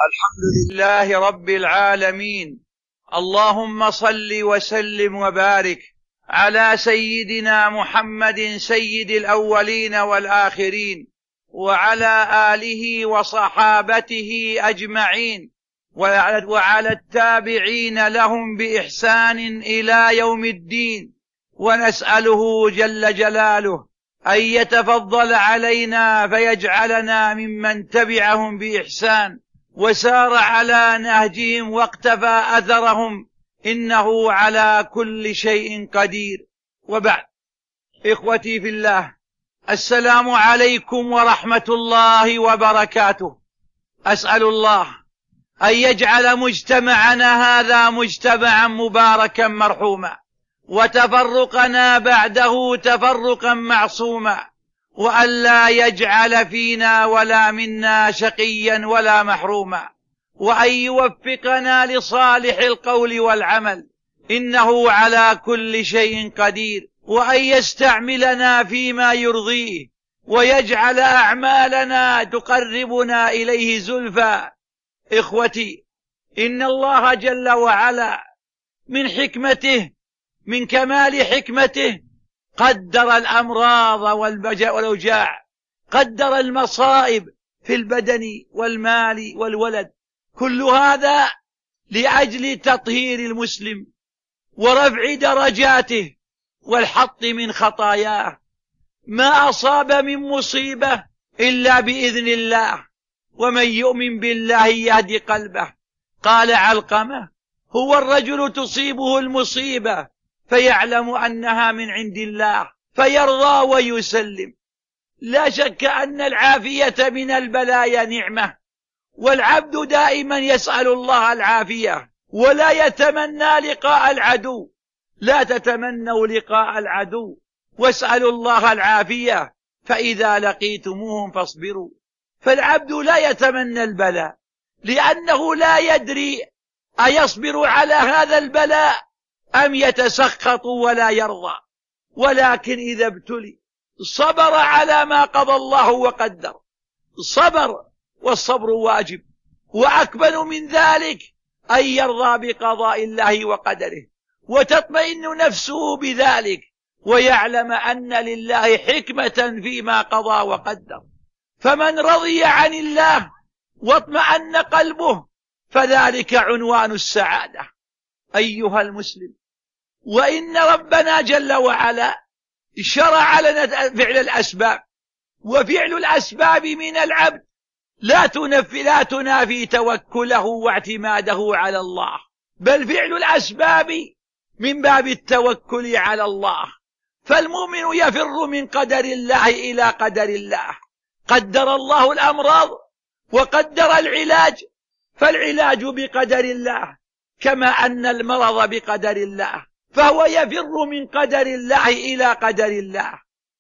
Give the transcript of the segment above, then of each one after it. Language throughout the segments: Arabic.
الحمد لله رب العالمين. اللهم صل وسلم وبارك على سيدنا محمد سيد الأولين والآخرين، وعلى آله وصحابته أجمعين، وعلى التابعين لهم بإحسان إلى يوم الدين. ونسأله جل جلاله أن يتفضل علينا فيجعلنا ممن تبعهم بإحسان وسار على نهجهم واقتفى أثرهم، إنه على كل شيء قدير. وبعد، إخوتي في الله، السلام عليكم ورحمة الله وبركاته. أسأل الله أن يجعل مجتمعنا هذا مجتمعا مباركا مرحوما، وتفرقنا بعده تفرقا معصوما، وأن لا يجعل فينا ولا منا شقيا ولا محروما، وأن يوفقنا لصالح القول والعمل، إنه على كل شيء قدير، وأن يستعملنا فيما يرضيه، ويجعل أعمالنا تقربنا إليه زلفى. إخوتي، إن الله جل وعلا من حكمته، من كمال حكمته، قدر الأمراض والأوجاع، قدر المصائب في البدن والمال والولد، كل هذا لأجل تطهير المسلم ورفع درجاته والحط من خطاياه. ما أصاب من مصيبة إلا بإذن الله، ومن يؤمن بالله يهدي قلبه. قال علقمة: هو الرجل تصيبه المصيبة فيعلم أنها من عند الله فيرضى ويسلم. لا شك أن العافية من البلايا نعمة، والعبد دائما يسأل الله العافية ولا يتمنى لقاء العدو. لا تتمنوا لقاء العدو، واسألوا الله العافية، فإذا لقيتموهم فاصبروا. فالعبد لا يتمنى البلاء لأنه لا يدري أيصبر على هذا البلاء أم يتسخط ولا يرضى، ولكن إذا ابتلي صبر على ما قضى الله وقدر، صبر، والصبر واجب. وأكمل من ذلك أن يرضى بقضاء الله وقدره، وتطمئن نفسه بذلك، ويعلم أن لله حكمة فيما قضى وقدر. فمن رضي عن الله واطمأن قلبه فذلك عنوان السعادة. أيها المسلم، وإن ربنا جل وعلا شرع لنا فعل الأسباب، وفعل الأسباب من العبد لا تنافي توكله واعتماده على الله، بل فعل الأسباب من باب التوكل على الله. فالمؤمن يفر من قدر الله إلى قدر الله. قدر الله الأمراض وقدر العلاج، فالعلاج بقدر الله، كما أن المرض بقدر الله، فهو يفر من قدر الله إلى قدر الله.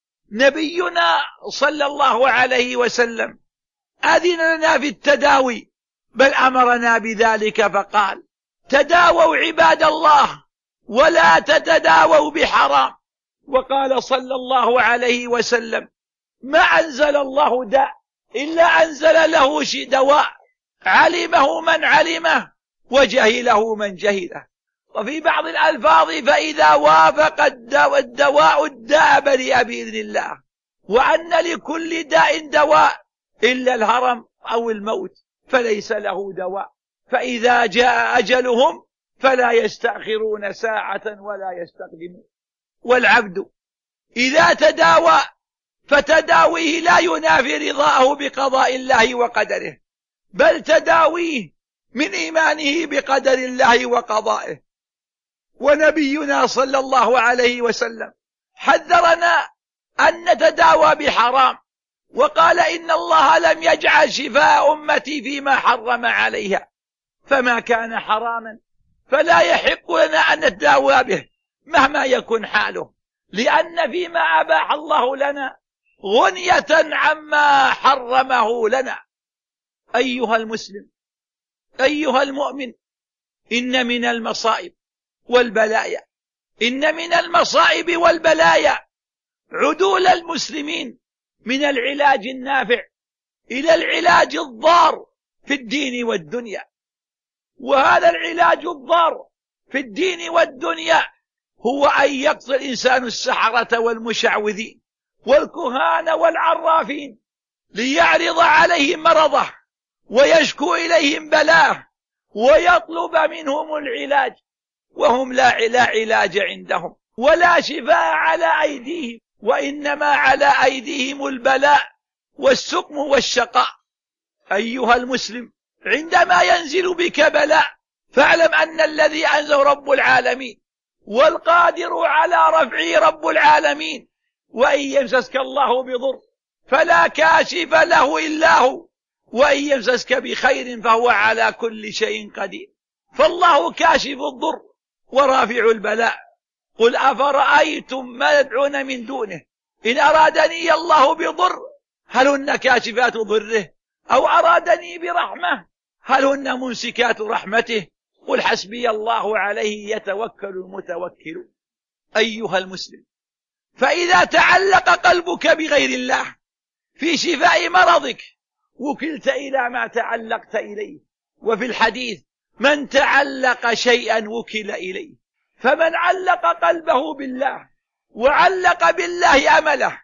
نبينا صلى الله عليه وسلم أذن لنا في التداوي، بل أمرنا بذلك فقال: تداووا عباد الله ولا تتداووا بحرام. وقال صلى الله عليه وسلم: ما أنزل الله داء إلا أنزل له دواء، علمه من علمه وجهله من جهله. وفي بعض الألفاظ: فإذا وافق الدواء الداء برئ بإذن الله. وأن لكل داء دواء إلا الهرم أو الموت، فليس له دواء. فإذا جاء أجلهم فلا يستأخرون ساعة ولا يستقدمون. والعبد إذا تداوى فتداويه لا ينافي رضاه بقضاء الله وقدره، بل تداويه من إيمانه بقدر الله وقضائه. ونبينا صلى الله عليه وسلم حذرنا أن نتداوى بحرام، وقال: إن الله لم يجعل شفاء أمتي فيما حرم عليها، فما كان حراما فلا يحق لنا أن نتداوى به مهما يكن حاله، لأن فيما أباح الله لنا غنية عما حرمه لنا. أيها المسلم، أيها المؤمن، إن من المصائب والبلايا عدول المسلمين من العلاج النافع إلى العلاج الضار في الدين والدنيا. وهذا العلاج الضار في الدين والدنيا هو أن يقتل الإنسان السحرة والمشعوذين والكهان والعرافين ليعرض عليهم مرضه ويشكو إليهم بلاه ويطلب منهم العلاج، وهم لا علاج عندهم ولا شفاء على أيديهم، وإنما على أيديهم البلاء والسقم والشقاء. أيها المسلم، عندما ينزل بك بلاء فاعلم أن الذي أنزل رب العالمين والقادر على رفعه رب العالمين، وإن يمسسك الله بضر فلا كاشف له إلا هو، وإن يمسسك بخير فهو على كل شيء قدير. فالله كاشف الضر ورافع البلاء. قل أفرأيتم ما يدعون من دونه إن أرادني الله بضر هل هن كاشفات ضره أو أرادني برحمة هل هن ممسكات رحمته. قل حسبي الله عليه يتوكل المتوكلون. أيها المسلم، فإذا تعلق قلبك بغير الله في شفاء مرضك وكلت إلى ما تعلقت إليه. وفي الحديث من تعلق شيئا وكل إليه. فمن علق قلبه بالله وعلق بالله أمله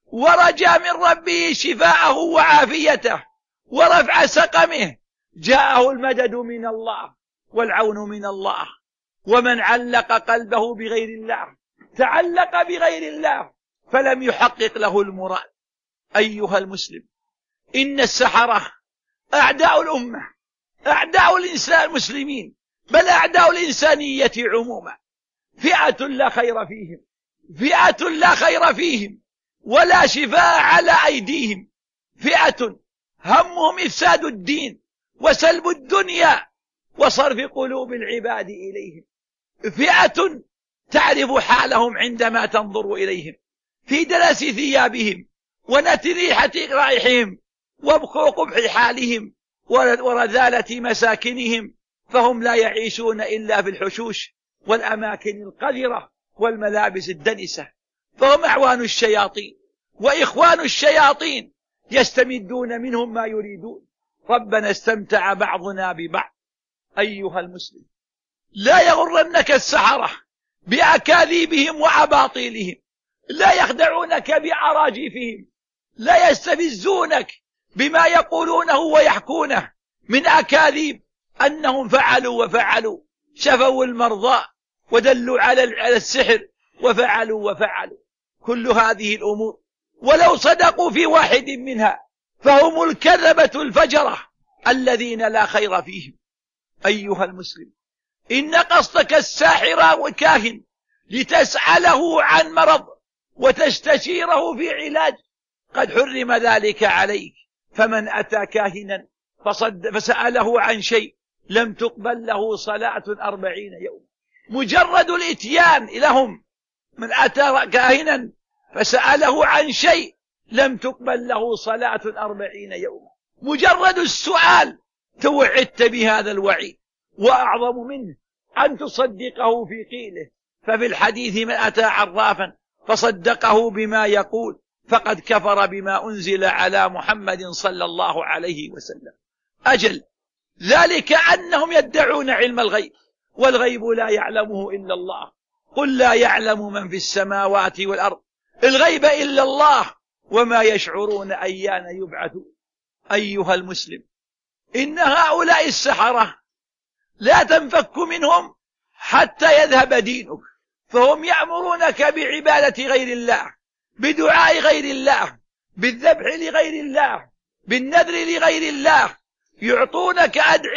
ورجى من ربه شفاءه وعافيته ورفع سقمه جاءه المدد من الله والعون من الله. ومن علق قلبه بغير الله تعلق بغير الله فلم يحقق له المراد. أيها المسلم، إن السحرة أعداء الأمة، أعداء الإنسان المسلمين، بل أعداء الإنسانية عموما. فئة لا خير فيهم، فئة لا خير فيهم ولا شفاء على أيديهم، فئة همهم إفساد الدين وسلب الدنيا وصرف قلوب العباد إليهم، فئة تعرف حالهم عندما تنظر إليهم في دلس ثيابهم ونتن ريحة رائحهم وقبح حالهم ورذالة مساكنهم، فهم لا يعيشون إلا في الحشوش والأماكن القذرة والملابس الدنسة، فهم أعوان الشياطين وإخوان الشياطين يستمدون منهم ما يريدون. ربنا استمتع بعضنا ببعض. أيها المسلم، لا يغرنك السحرة بأكاذيبهم وأباطيلهم، لا يخدعونك بأراجيفهم، لا يستفزونك بما يقولونه ويحكونه من أكاذيب أنهم فعلوا وفعلوا، شفوا المرضى ودلوا على السحر وفعلوا وفعلوا. كل هذه الأمور ولو صدقوا في واحد منها فهم الكذبة الفجرة الذين لا خير فيهم. أيها المسلم، إن قصدك الساحر والكاهن لتسأله عن مرض وتستشيره في علاج قد حرم ذلك عليك. فمن أتى كاهنا فسأله عن شيء لم تقبل له صلاة 40 يوم. مجرد الاتيان لهم، من أتى كاهنا فسأله عن شيء لم تقبل له صلاة 40 يوم. مجرد السؤال توعدت بهذا الوعيد، وأعظم منه أن تصدقه في قيله. ففي الحديث من أتى عرافا فصدقه بما يقول فقد كفر بما أنزل على محمد صلى الله عليه وسلم. أجل ذلك أنهم يدعون علم الغيب، والغيب لا يعلمه إلا الله. قل لا يعلم من في السماوات والأرض الغيب إلا الله وما يشعرون أيان يبعثون. أيها المسلم، إن هؤلاء السحرة لا تنفك منهم حتى يذهب دينك، فهم يأمرونك بعبادة غير الله، بدعاء غير الله، بالذبح لغير الله، بالنذر لغير الله. يعطونك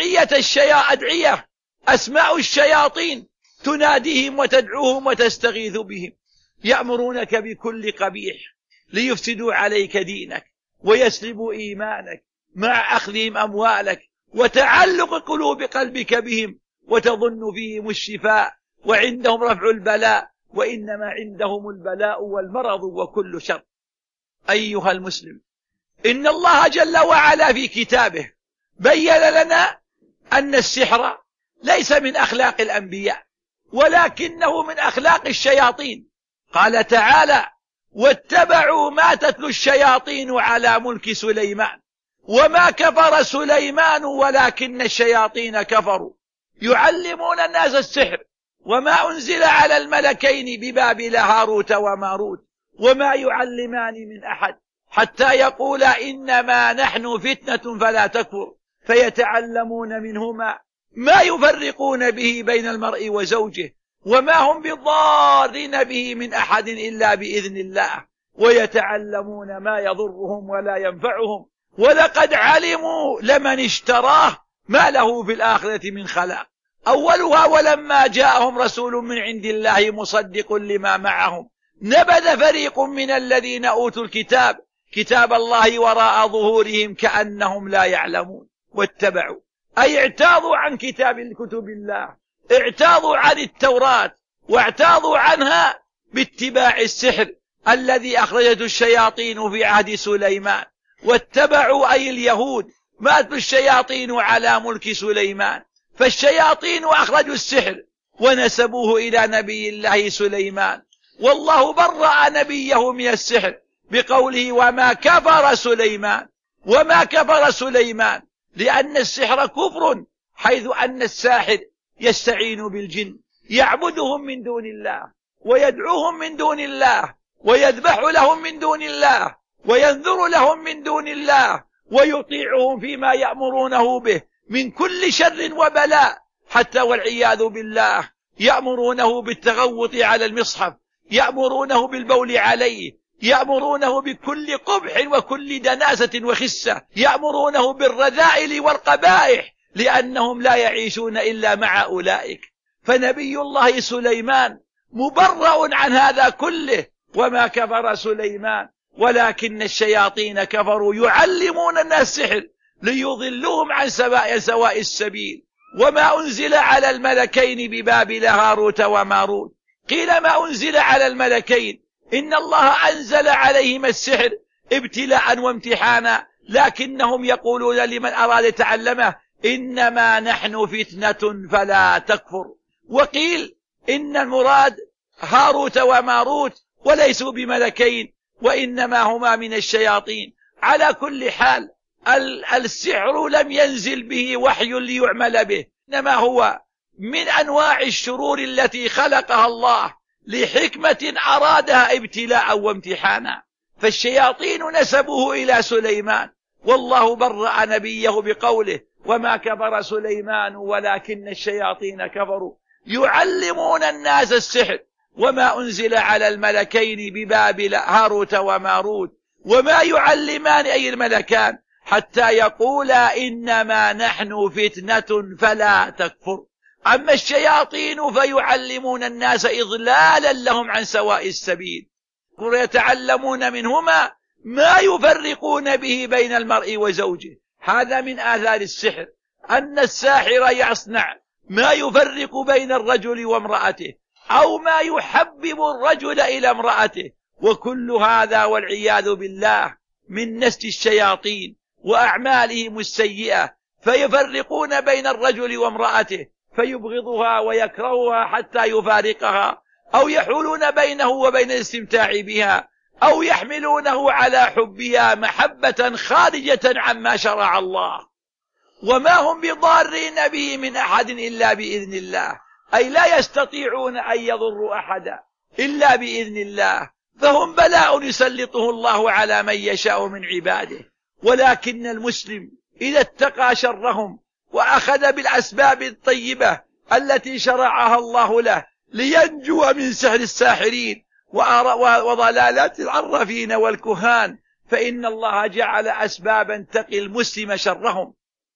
أدعية أسماء الشياطين تناديهم وتدعوهم وتستغيث بهم. يأمرونك بكل قبيح ليفسدوا عليك دينك ويسلبوا إيمانك مع أخذهم أموالك وتعلق قلوب قلبك بهم، وتظن فيهم الشفاء وعندهم رفع البلاء، وإنما عندهم البلاء والمرض وكل شر. أيها المسلم، إن الله جل وعلا في كتابه بين لنا أن السحر ليس من أخلاق الأنبياء ولكنه من أخلاق الشياطين. قال تعالى: واتبعوا ما تتلو الشياطين على ملك سليمان وما كفر سليمان ولكن الشياطين كفروا يعلمون الناس السحر وما أنزل على الملكين ببابل هاروت وماروت وما يعلمان من أحد حتى يقولا إنما نحن فتنة فلا تكفر فيتعلمون منهما ما يفرقون به بين المرء وزوجه وما هم بضارين به من أحد إلا بإذن الله ويتعلمون ما يضرهم ولا ينفعهم ولقد علموا لمن اشتراه ما له في الآخرة من خلاق. أولها ولما جاءهم رسول من عند الله مصدق لما معهم نبذ فريق من الذين أوتوا الكتاب كتاب الله وراء ظهورهم كأنهم لا يعلمون واتبعوا أي اعتاضوا عن كتب الله، اعتاضوا عن التوراة واعتاضوا عنها باتباع السحر الذي أخرجته الشياطين في عهد سليمان، واتبعوا أي اليهود ما أتوا الشياطين على ملك سليمان، فالشياطين أخرجوا السحر ونسبوه إلى نبي الله سليمان، والله برأ نبيه من السحر بقوله وما كفر سليمان. وما كفر سليمان لأن السحر كفر، حيث أن الساحر يستعين بالجن يعبدهم من دون الله ويدعوهم من دون الله ويذبح لهم من دون الله وينذر لهم من دون الله ويطيعهم فيما يأمرونه به من كل شر وبلاء، حتى والعياذ بالله يأمرونه بالتغوط على المصحف، يأمرونه بالبول عليه، يأمرونه بكل قبح وكل دناسة وخسة، يأمرونه بالرذائل والقبائح لأنهم لا يعيشون إلا مع أولئك. فنبي الله سليمان مبرأ عن هذا كله. وما كفر سليمان ولكن الشياطين كفروا يعلمون الناس السحر ليضلوهم عن سواء السبيل. وما أنزل على الملكين ببابل هاروت وماروت. قيل ما أنزل على الملكين إن الله أنزل عليهم السحر ابتلاء وامتحانا، لكنهم يقولون لمن أراد تعلمه إنما نحن فتنة فلا تكفر. وقيل إن المراد هاروت وماروت وليسوا بملكين وإنما هما من الشياطين. على كل حال السحر لم ينزل به وحي ليعمل به، إنما هو من أنواع الشرور التي خلقها الله لحكمة أرادها ابتلاء وامتحانا. فالشياطين نسبوه إلى سليمان، والله برأ نبيه بقوله وما كفر سليمان ولكن الشياطين كفروا يعلمون الناس السحر وما أنزل على الملكين ببابل هاروت وماروت وما يعلمان أي الملكان حتى يقولا إنما نحن فتنة فلا تكفر. أما الشياطين فيعلمون الناس إضلالا لهم عن سواء السبيل، ويتعلمون منهما ما يفرقون به بين المرء وزوجه. هذا من آثار السحر أن الساحر يصنع ما يفرق بين الرجل وامرأته أو ما يحبب الرجل إلى امرأته، وكل هذا والعياذ بالله من نسج الشياطين وأعمالهم السيئة، فيفرقون بين الرجل وامرأته فيبغضها ويكرهها حتى يفارقها، أو يحولون بينه وبين الاستمتاع بها، أو يحملونه على حبها محبة خارجة عما شرع الله. وما هم بضارين به من أحد إلا بإذن الله، أي لا يستطيعون أن يضروا أحدا إلا بإذن الله، فهم بلاء يسلطه الله على من يشاء من عباده. ولكن المسلم إذا اتقى شرهم وأخذ بالأسباب الطيبة التي شرعها الله له لينجو من سحر الساحرين وضلالات العرافين والكهان، فإن الله جعل أسبابا تقي المسلم شرهم،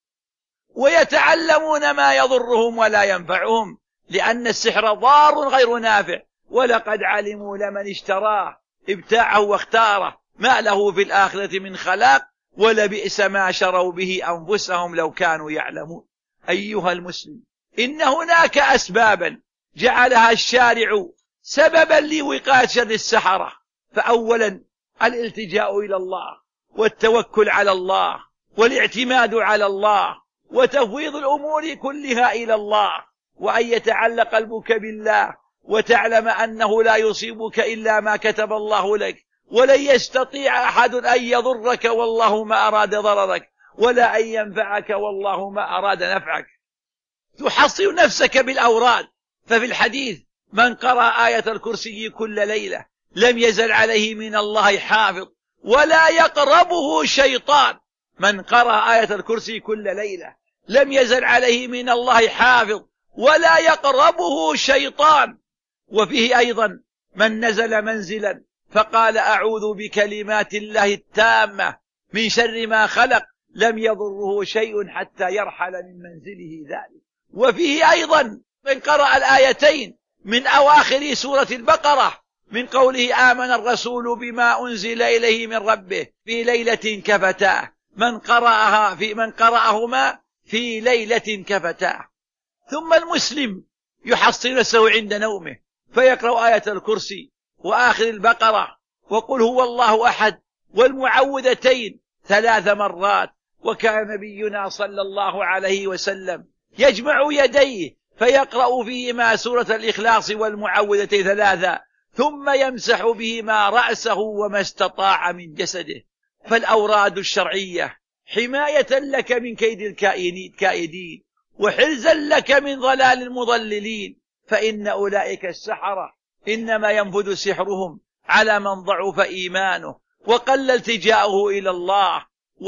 ويتعلمون ما يضرهم ولا ينفعهم، لأن السحر ضار غير نافع. ولقد علموا لمن اشتراه ابتاعه واختاره ما له في الآخرة من خلاق ولبئس ما شروا به أنفسهم لو كانوا يعلمون. أيها المسلم، إن هناك أسبابا جعلها الشارع سببا لوقاية شر السحرة. فأولا الالتجاء إلى الله والتوكل على الله والاعتماد على الله وتفويض الأمور كلها إلى الله، وأن يتعلق قلبك بالله وتعلم أنه لا يصيبك إلا ما كتب الله لك، ولن يستطيع أحد أن يضرك والله ما أراد ضررك، ولا أن ينفعك والله ما أراد نفعك. تحصن نفسك بالأوراد. ففي الحديث: من قرأ آية الكرسي كل ليلة لم يزل عليه من الله حافظ ولا يقربه شيطان. من قرأ آية الكرسي كل ليلة لم يزل عليه من الله حافظ ولا يقربه شيطان. وفيه أيضا: من نزل منزلا فقال أعوذ بكلمات الله التامة من شر ما خلق لم يضره شيء حتى يرحل من منزله ذلك. وفيه أيضا: من قرأ الآيتين من أواخر سورة البقرة من قوله آمن الرسول بما أنزل إليه من ربه في ليلة كفتاه، من قرأهما في ليلة كفتاه. ثم المسلم يحصن نفسه عند نومه فيقرأ آية الكرسي وآخر البقرة وقل هو الله أحد والمعوذتين 3 مرات. وكان نبينا صلى الله عليه وسلم يجمع يديه فيقرأ فيهما سورة الإخلاص والمعوذتين 3 ثم يمسح بهما رأسه وما استطاع من جسده. فالأوراد الشرعية حماية لك من كيد الكائدين وحرزا لك من ضلال المضللين. فإن أولئك السحرة إنما ينفذ سحرهم على من ضعف إيمانه وقل التجاؤه إلى الله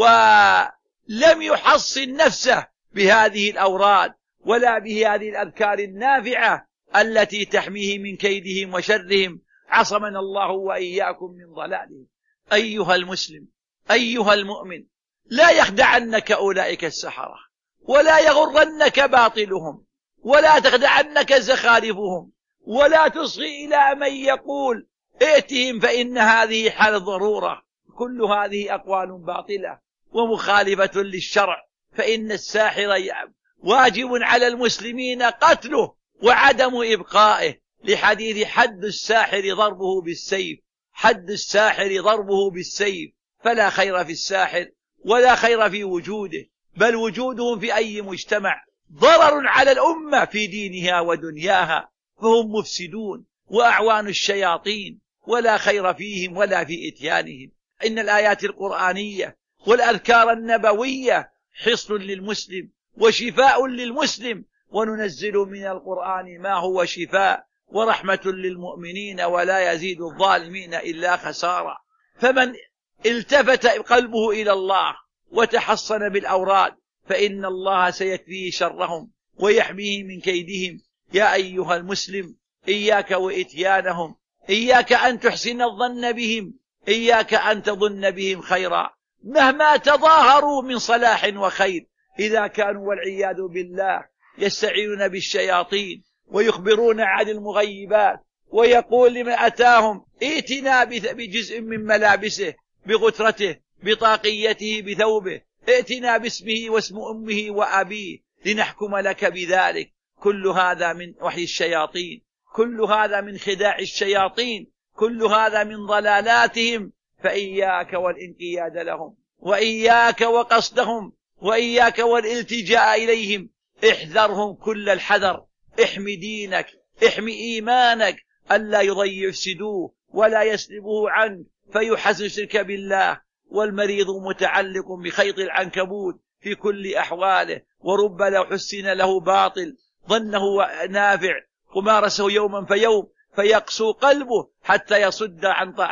ولم يحصن نفسه بهذه الأوراد ولا بهذه الأذكار النافعة التي تحميه من كيدهم وشرهم. عصمنا الله وإياكم من ضلالهم. أيها المسلم، أيها المؤمن، لا يخدعنك أولئك السحرة ولا يغرنك باطلهم ولا تخدعنك زخارفهم ولا تصغي إلى من يقول ائتهم فإن هذه حال ضرورة. كل هذه أقوال باطلة ومخالفة للشرع. فإن الساحر واجب على المسلمين قتله وعدم إبقائه، لحديث حد الساحر ضربه بالسيف. حد الساحر ضربه بالسيف. فلا خير في الساحر ولا خير في وجوده، بل وجودهم في أي مجتمع ضرر على الأمة في دينها ودنياها، فهم مفسدون وأعوان الشياطين ولا خير فيهم ولا في إتيانهم. إن الآيات القرآنية والأذكار النبوية حصن للمسلم وشفاء للمسلم، وننزل من القرآن ما هو شفاء ورحمة للمؤمنين ولا يزيد الظالمين إلا خسارة. فمن التفت قلبه إلى الله وتحصن بالأوراد فإن الله سيكفيه شرهم ويحميه من كيدهم. يا أيها المسلم، إياك وإتيانهم، إياك أن تحسن الظن بهم، إياك أن تظن بهم خيرا مهما تظاهروا من صلاح وخير، إذا كانوا والعياذ بالله يستعينون بالشياطين ويخبرون عن المغيبات، ويقول لمن أتاهم ائتنا بجزء من ملابسه، بغترته، بطاقيته، بثوبه، ائتنا باسمه واسم أمه وأبيه لنحكم لك بذلك. كل هذا من وحي الشياطين، كل هذا من خداع الشياطين، كل هذا من ضلالاتهم. فإياك والانقياد لهم، وإياك وقصدهم، وإياك والالتجاء إليهم. احذرهم كل الحذر. احمي دينك، احمي إيمانك، ألا يفسدوه ولا يسلبوه عنك فيحسن شرك بالله. والمريض متعلق بخيط العنكبوت في كل أحواله، ورب لو حسن له باطل ظنه نافع ومارسه يوما فيوم فيقسو قلبه حتى يصد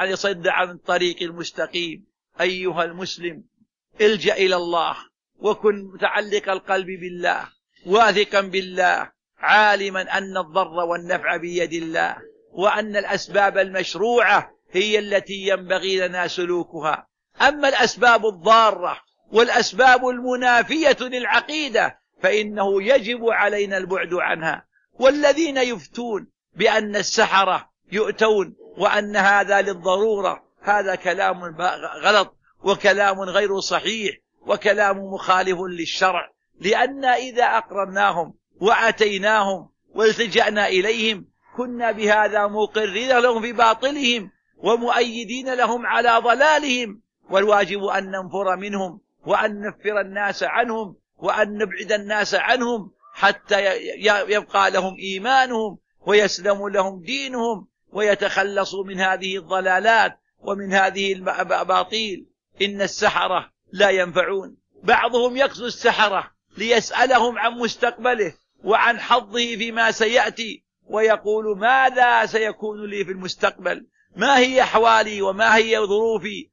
عن الطريق المستقيم. أيها المسلم، الجأ إلى الله وكن متعلق القلب بالله، واثقا بالله، عالما أن الضر والنفع بيد الله، وأن الأسباب المشروعة هي التي ينبغي لنا سلوكها. أما الأسباب الضارة والأسباب المنافية للعقيدة فإنه يجب علينا البعد عنها. والذين يفتون بأن السحرة يؤتون وأن هذا للضرورة، هذا كلام غلط وكلام غير صحيح وكلام مخالف للشرع. لأن إذا أقررناهم وأتيناهم والتجأنا إليهم كنا بهذا مقرين لهم في باطلهم ومؤيدين لهم على ضلالهم. والواجب أن ننفر منهم وأن نفر الناس عنهم وأن نبعد الناس عنهم حتى يبقى لهم إيمانهم ويسلم لهم دينهم ويتخلصوا من هذه الضلالات ومن هذه الأباطيل. إن السحرة لا ينفعون بعضهم يقصد السحرة ليسألهم عن مستقبله وعن حظه فيما سيأتي، ويقول ماذا سيكون لي في المستقبل، ما هي أحوالي وما هي ظروفي،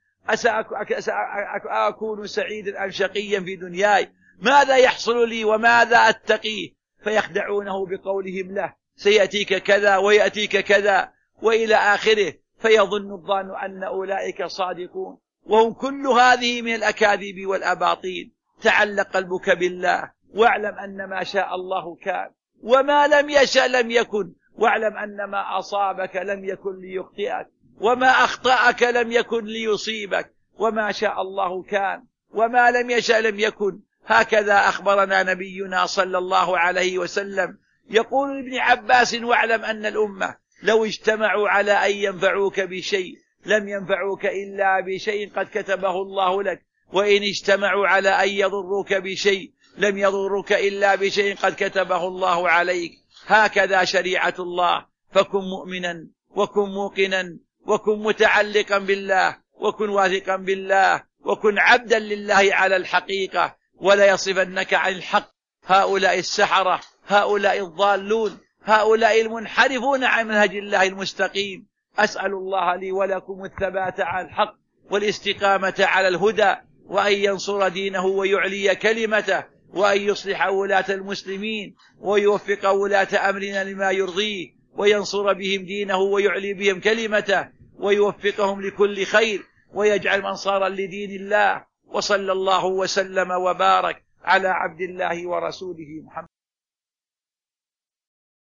أكون سعيدا أم شقيا في دنياي، ماذا يحصل لي وماذا أتقيه، فيخدعونه بقولهم له سيأتيك كذا ويأتيك كذا وإلى آخره، فيظن الظان أن أولئك صادقون، وهم كل هذه من الأكاذيب والأباطيل. تعلق قلبك بالله واعلم أن ما شاء الله كان، وما لم يشأ لم يكن، واعلم أن ما أصابك لم يكن ليخطئك، وما أخطأك لم يكن ليصيبك، وما شاء الله كان وما لم يشأ لم يكن. هكذا أخبرنا نبينا صلى الله عليه وسلم. يقول ابن عباس واعلم أن الأمة لو اجتمعوا على أن ينفعوك بشيء لم ينفعوك إلا بشيء قد كتبه الله لك، وإن اجتمعوا على أن يضروك بشيء لم يضروك إلا بشيء قد كتبه الله عليك. هكذا شريعة الله، فكن مؤمنا وكن موقنا وكن متعلقا بالله وكن واثقا بالله وكن عبدا لله على الحقيقة، ولا يصفنك عن الحق هؤلاء السحرة، هؤلاء الضالون، هؤلاء المنحرفون عن منهج الله المستقيم. أسأل الله لي ولكم الثبات على الحق والاستقامة على الهدى، وأن ينصر دينه ويعلي كلمته، وأن يصلح ولاة المسلمين ويوفق ولاة أمرنا لما يرضيه، وينصر بهم دينه ويعلي بهم كلمته، ويوفقهم لكل خير، ويجعل منصارا لدين الله. وصلى الله وسلم وبارك على عبد الله ورسوله محمد.